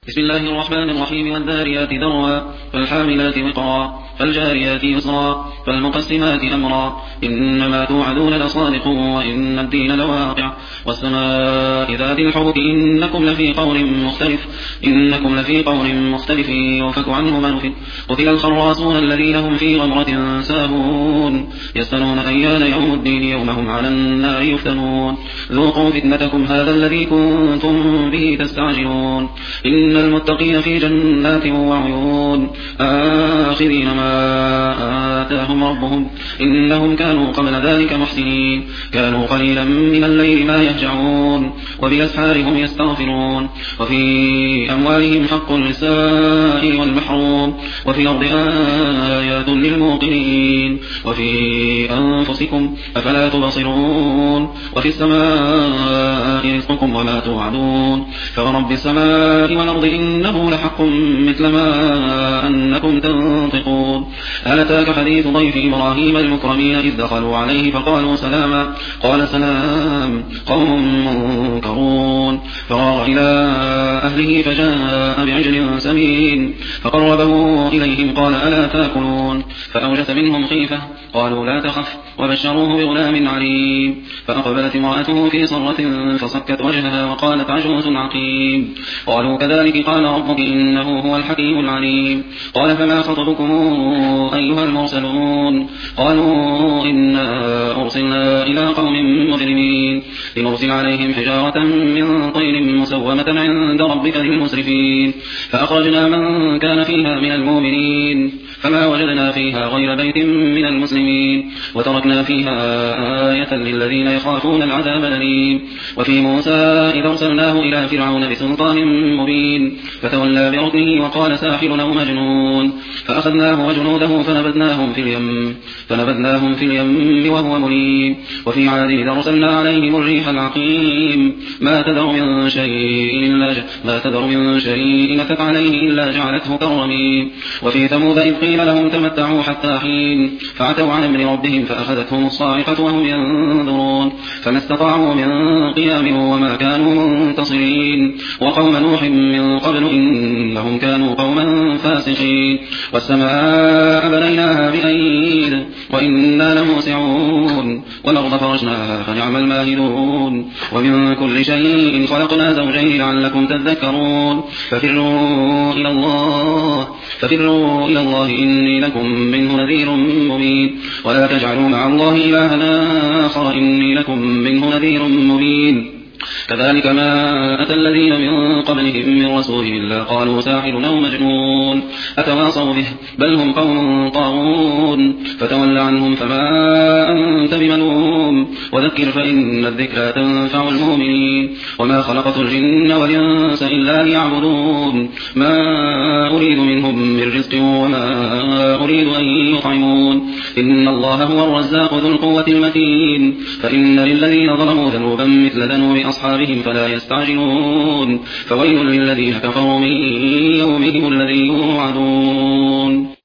بسم الله الرحمن الرحيم والذاريات ذروا فالحاملات وقرا فالجاريات يسرا فالمقسمات أمرا إنما توعدون لصادق وإن الدين لواقع والسماء ذات الحبك إنكم لفي قول مختلف يؤفك عنه من أفك قتل الخراصون الذين هم في غمرة ساهون يسألون أيان يوم الدين يوم هم على النار يفتنون ذوقوا فتنتكم هذا الذي كنتم به تستعجلون إن المتقين في جنات وعيون آخذين ما آتاهم ربهم إنهم كانوا قبل ذلك محسنين كانوا قليلا من الليل ما يهجعون وبالأسحار هم يستغفرون وفي أموالهم حق للسائل والمحروم وفي الأرض آيات للموقنين وفي أنفسكم أفلا تبصرون وفي السماء رزقكم وما توعدون فورب السماء والأرض إنه لحق مثل ما أنكم تنطقون هل أتاك حديث ضيف إبراهيم المكرمين إذ دخلوا عليه فقالوا سلاما قال سلام قوم منكرون فراغ إلى أهله فجاء بعجل سمين فقربه إليهم قال ألا تأكلون فأوجس منهم خيفة قالوا لا تخف وبشروه بغلام عليم فأقبلت امرأته في صرة فصكت وجهها وقالت عجوز عقيم قالوا كذلك قال ربك إنه هو الحكيم العليم قال فما خطبكم أيها المرسلون قالوا إنا أرسلنا إلى قوم مجرمين لنرسل عليهم حجارة من طير مسومة عند ربك للمسرفين فأخرجنا من كان فيها من المؤمنين فما وجدنا فيها غير بيت من المسلمين وتركنا فيها آية للذين يخافون العذاب الأليم وفي موسى إذا أرسلناه إلى فرعون بسلطان مبين فتولى بركنه وقال ساحر أو مجنون فأخذناه وجنوده فنبذناهم في اليم وهو مليم وفي عاد إذا أرسلنا عليهم الريح العقيم ما تذر من شيء أتت عليه إلا جعلته كالرميم وفي ثمود إذ قيل لهم تمتعوا حتى حين فعتوا عن أمر ربهم فأخذتهم الصاعقة وهم ينظرون فما استطاعوا من قيام وما كانوا منتصرين وقوم نوح من قبل إنهم كانوا قوما فاسقين والسماء بنيناها بأيد وإنا لموسعون والأرض فرشناها فنعم الماهدون ومن كل شيء خلقنا زوجين لعلكم تذكرون ففروا إلى الله إني لكم منه نذير مبين ولا تجعلوا مع الله إلها آخر إني لكم منه نذير مبين كذلك ما أتى الذين من قبلهم من رسول إلا قالوا ساحر أو مجنون أتواصوا به بل هم قوم طاغون فتول عنهم فما أنت بملوم وذكر فإن الذكرى تنفع المؤمنين وما خلقت الجن والإنس إلا ليعبدون ما أريد منهم من رزق وما أريد أن يطعمون إن الله هو الرزاق ذو القوة المتين فإن للذين ظلموا ذنوبا مثل ذنوب أصحابهم فلا يستعجلون فويل للذين كفروا من يومهم الذي يوعدون